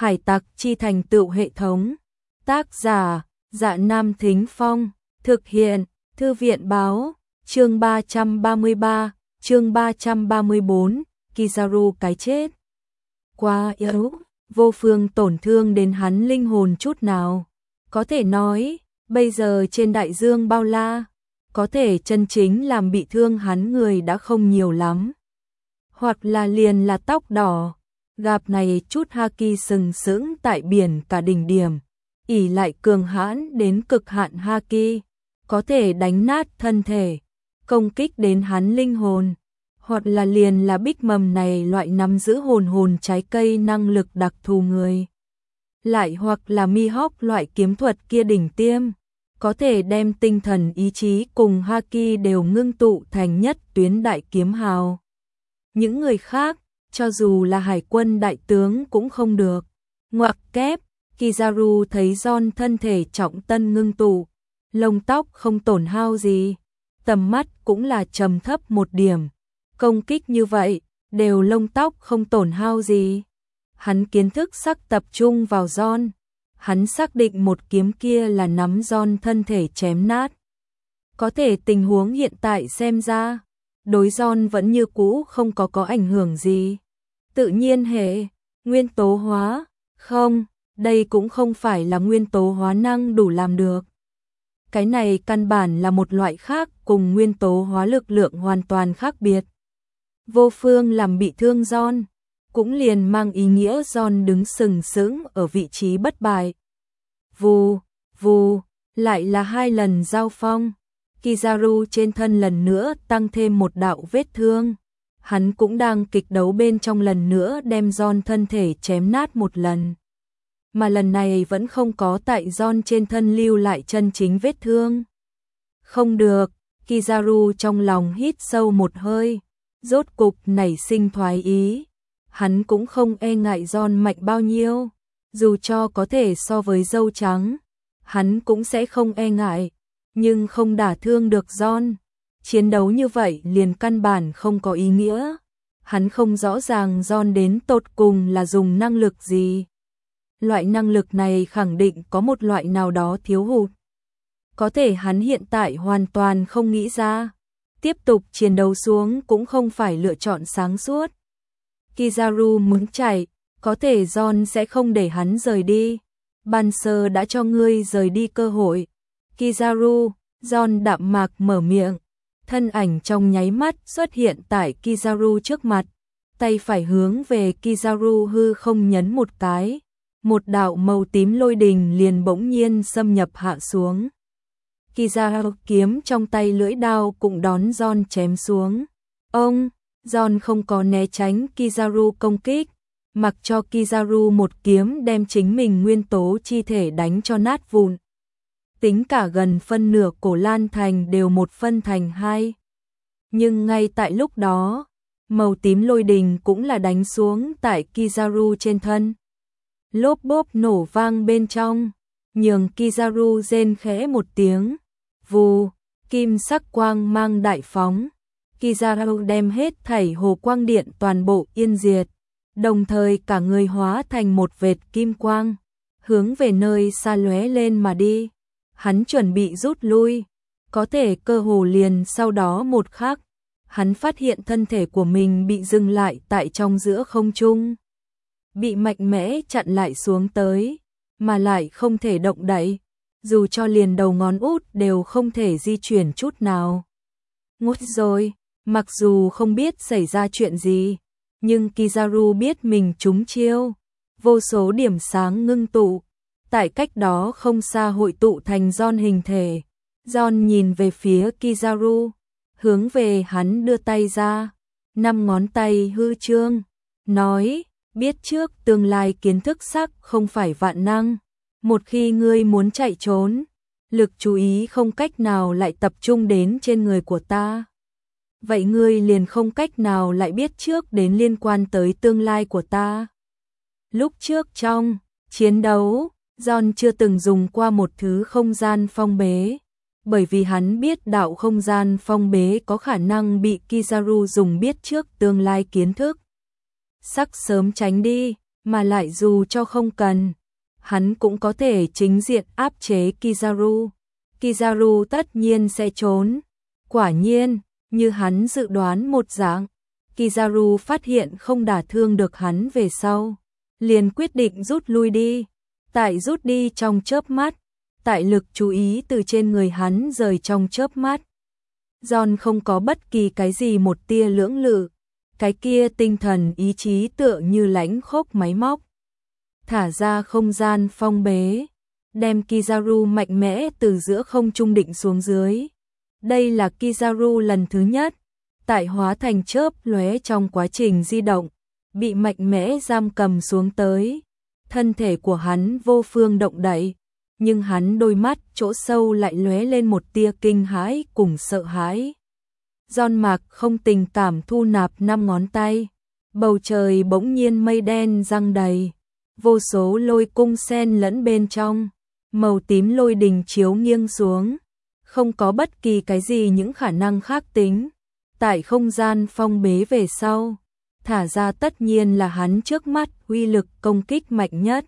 Hải tặc chi thành tựu hệ thống. Tác giả, Dạ Nam Thính Phong. Thực hiện, Thư viện báo. Chương 333, chương 334, Kizaru cái chết. Quá yếu, vô phương tổn thương đến hắn linh hồn chút nào. Có thể nói, bây giờ trên đại dương bao la, có thể chân chính làm bị thương hắn người đã không nhiều lắm. Hoặc là liền là tóc đỏ, gặp này chút haki sừng sững tại biển cả đỉnh điểm, ỷ lại cường hãn đến cực hạn haki, có thể đánh nát thân thể, công kích đến hắn linh hồn. Hoặc là liền là Bích Mầm này loại nắm giữ hồn trái cây năng lực đặc thù người. Lại hoặc là Mihawk loại kiếm thuật kia đỉnh tiêm, có thể đem tinh thần ý chí cùng haki đều ngưng tụ thành nhất tuyến đại kiếm hào. Những người khác, cho dù là hải quân đại tướng cũng không được. Ngoặc kép, Kizaru thấy John thân thể trọng tân ngưng tụ, lông tóc không tổn hao gì, tầm mắt cũng là trầm thấp một điểm. Công kích như vậy, đều lông tóc không tổn hao gì. Hắn kiến thức sắc tập trung vào John. Hắn xác định một kiếm kia là nắm John thân thể chém nát. Có thể tình huống hiện tại xem ra, đối John vẫn như cũ không có ảnh hưởng gì. Tự nhiên hệ, nguyên tố hóa, không, đây cũng không phải là nguyên tố hóa năng đủ làm được. Cái này căn bản là một loại khác cùng nguyên tố hóa lực lượng hoàn toàn khác biệt. Vô phương làm bị thương John, cũng liền mang ý nghĩa John đứng sừng sững ở vị trí bất bại. Vù, vù, lại là 2 lần giao phong. Kizaru trên thân lần nữa tăng thêm một đạo vết thương. Hắn cũng đang kịch đấu bên trong lần nữa đem John thân thể chém nát một lần. Mà lần này vẫn không có tại John trên thân lưu lại chân chính vết thương. Không được, Kizaru trong lòng hít sâu một hơi. Rốt cục nảy sinh thoái ý. Hắn cũng không e ngại John mạnh bao nhiêu. Dù cho có thể so với dâu trắng, hắn cũng sẽ không e ngại. Nhưng không đả thương được John. Chiến đấu như vậy liền căn bản không có ý nghĩa. Hắn không rõ ràng John đến tột cùng là dùng năng lực gì. Loại năng lực này khẳng định có một loại nào đó thiếu hụt. Có thể hắn hiện tại hoàn toàn không nghĩ ra. Tiếp tục chiến đấu xuống cũng không phải lựa chọn sáng suốt. Kizaru muốn chạy, có thể John sẽ không để hắn rời đi. Ban sơ đã cho ngươi rời đi cơ hội. Kizaru, John đạm mạc mở miệng. Thân ảnh trong nháy mắt xuất hiện tại Kizaru trước mặt. Tay phải hướng về Kizaru hư không nhấn một cái. Một đạo màu tím lôi đình liền bỗng nhiên xâm nhập hạ xuống. Kizaru kiếm trong tay lưỡi đao cũng đón John chém xuống. Ông, John không có né tránh Kizaru công kích, mặc cho Kizaru một kiếm đem chính mình nguyên tố chi thể đánh cho nát vụn. Tính cả gần phân nửa cổ Lan Thành đều một phân thành 2. Nhưng ngay tại lúc đó, màu tím lôi đình cũng là đánh xuống tại Kizaru trên thân. Lốp bốp nổ vang bên trong, nhường Kizaru rên khẽ một tiếng. Vù, kim sắc quang mang đại phóng. Kizaru đem hết thảy hồ quang điện toàn bộ yên diệt, đồng thời cả người hóa thành một vệt kim quang, hướng về nơi xa lóe lên mà đi. Hắn chuẩn bị rút lui, có thể cơ hồ liền sau đó một khắc, hắn phát hiện thân thể của mình bị dừng lại tại trong giữa không trung. Bị mạnh mẽ chặn lại xuống tới, mà lại không thể động đậy, dù cho liền đầu ngón út đều không thể di chuyển chút nào. Ngút rồi, mặc dù không biết xảy ra chuyện gì, nhưng Kizaru biết mình trúng chiêu. Vô số điểm sáng ngưng tụ, tại cách đó không xa hội tụ thành John hình thể. John nhìn về phía Kizaru, hướng về hắn đưa tay ra, 5 ngón tay hư trương, nói, biết trước tương lai kiến thức sắc không phải vạn năng. Một khi ngươi muốn chạy trốn, lực chú ý không cách nào lại tập trung đến trên người của ta. Vậy ngươi liền không cách nào lại biết trước đến liên quan tới tương lai của ta. Lúc trước trong chiến đấu, John chưa từng dùng qua một thứ không gian phong bế, bởi vì hắn biết đạo không gian phong bế có khả năng bị Kizaru dùng biết trước tương lai kiến thức. Sắc sớm tránh đi, mà lại dù cho không cần, hắn cũng có thể chính diện áp chế Kizaru. Kizaru tất nhiên sẽ trốn. Quả nhiên, như hắn dự đoán một dạng, Kizaru phát hiện không đả thương được hắn về sau, liền quyết định rút lui đi. Tại rút đi trong chớp mắt, tại lực chú ý từ trên người hắn rời trong chớp mắt, John không có bất kỳ cái gì một tia lưỡng lự, cái kia tinh thần ý chí tựa như lãnh khốc máy móc. Thả ra không gian phong bế, đem Kizaru mạnh mẽ từ giữa không trung định xuống dưới. Đây là Kizaru lần thứ nhất, tại hóa thành chớp lóe trong quá trình di động, bị mạnh mẽ giam cầm xuống tới. Thân thể của hắn vô phương động đậy, nhưng hắn đôi mắt chỗ sâu lại lóe lên một tia kinh hãi cùng sợ hãi. John Mạc không tình cảm thu nạp 5 ngón tay, bầu trời bỗng nhiên mây đen giăng đầy, vô số lôi cung xen lẫn bên trong, màu tím lôi đình chiếu nghiêng xuống, không có bất kỳ cái gì những khả năng khác tính. Tại không gian phong bế về sau, thả ra tất nhiên là hắn trước mắt uy lực công kích mạnh nhất.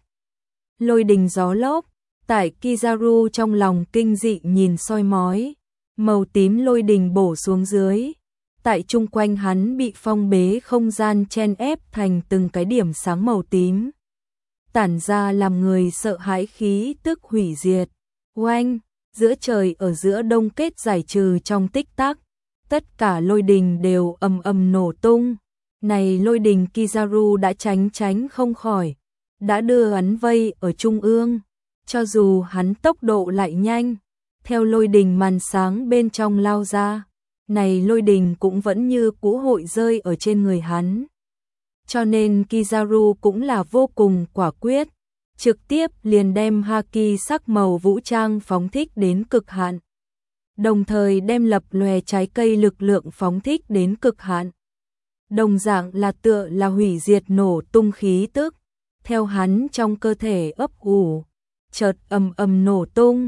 Lôi đình gió lốc, tại Kizaru trong lòng kinh dị nhìn soi mói, màu tím lôi đình bổ xuống dưới. Tại chung quanh hắn bị phong bế không gian chen ép thành từng cái điểm sáng màu tím, tản ra làm người sợ hãi khí tức hủy diệt. Oanh, giữa trời ở giữa đông kết giải trừ trong tích tắc, tất cả lôi đình đều ầm ầm nổ tung. Này lôi đình Kizaru đã tránh không khỏi, đã đưa hắn vây ở trung ương, cho dù hắn tốc độ lại nhanh, theo lôi đình màn sáng bên trong lao ra, này lôi đình cũng vẫn như cũ hội rơi ở trên người hắn. Cho nên Kizaru cũng là vô cùng quả quyết, trực tiếp liền đem haki sắc màu vũ trang phóng thích đến cực hạn, đồng thời đem lập lòe trái cây lực lượng phóng thích đến cực hạn. Đồng dạng là tựa là hủy diệt nổ tung khí tức, theo hắn trong cơ thể ấp ủ, chợt ầm ầm nổ tung,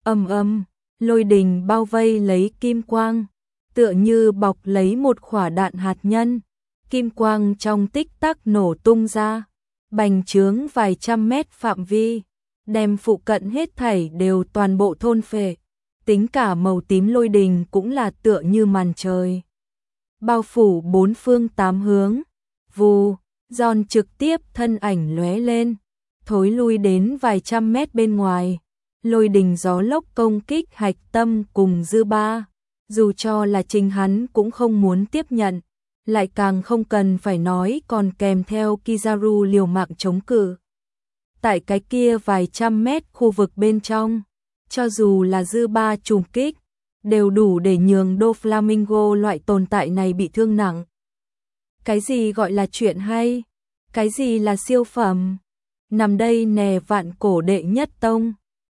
ầm, lôi đình bao vây lấy kim quang, tựa như bọc lấy một quả đạn hạt nhân, kim quang trong tích tắc nổ tung ra, bành trướng vài trăm mét phạm vi, đem phụ cận hết thảy đều toàn bộ thôn phệ. Tính cả màu tím lôi đình cũng là tựa như màn trời, bao phủ bốn phương tám hướng. Vù, John trực tiếp thân ảnh lóe lên, thối lui đến vài trăm mét bên ngoài. Lôi đình gió lốc công kích hạch tâm cùng dư ba, dù cho là chính hắn cũng không muốn tiếp nhận, lại càng không cần phải nói còn kèm theo Kizaru liều mạng chống cự. Tại cái kia vài trăm mét khu vực bên trong, cho dù là dư ba trùng kích, đều đủ để nhường Doflamingo loại tồn tại này bị thương nặng. Cái gì gọi là chuyện hay? Cái gì là siêu phẩm? Nằm đây nè vạn cổ đệ nhất tông.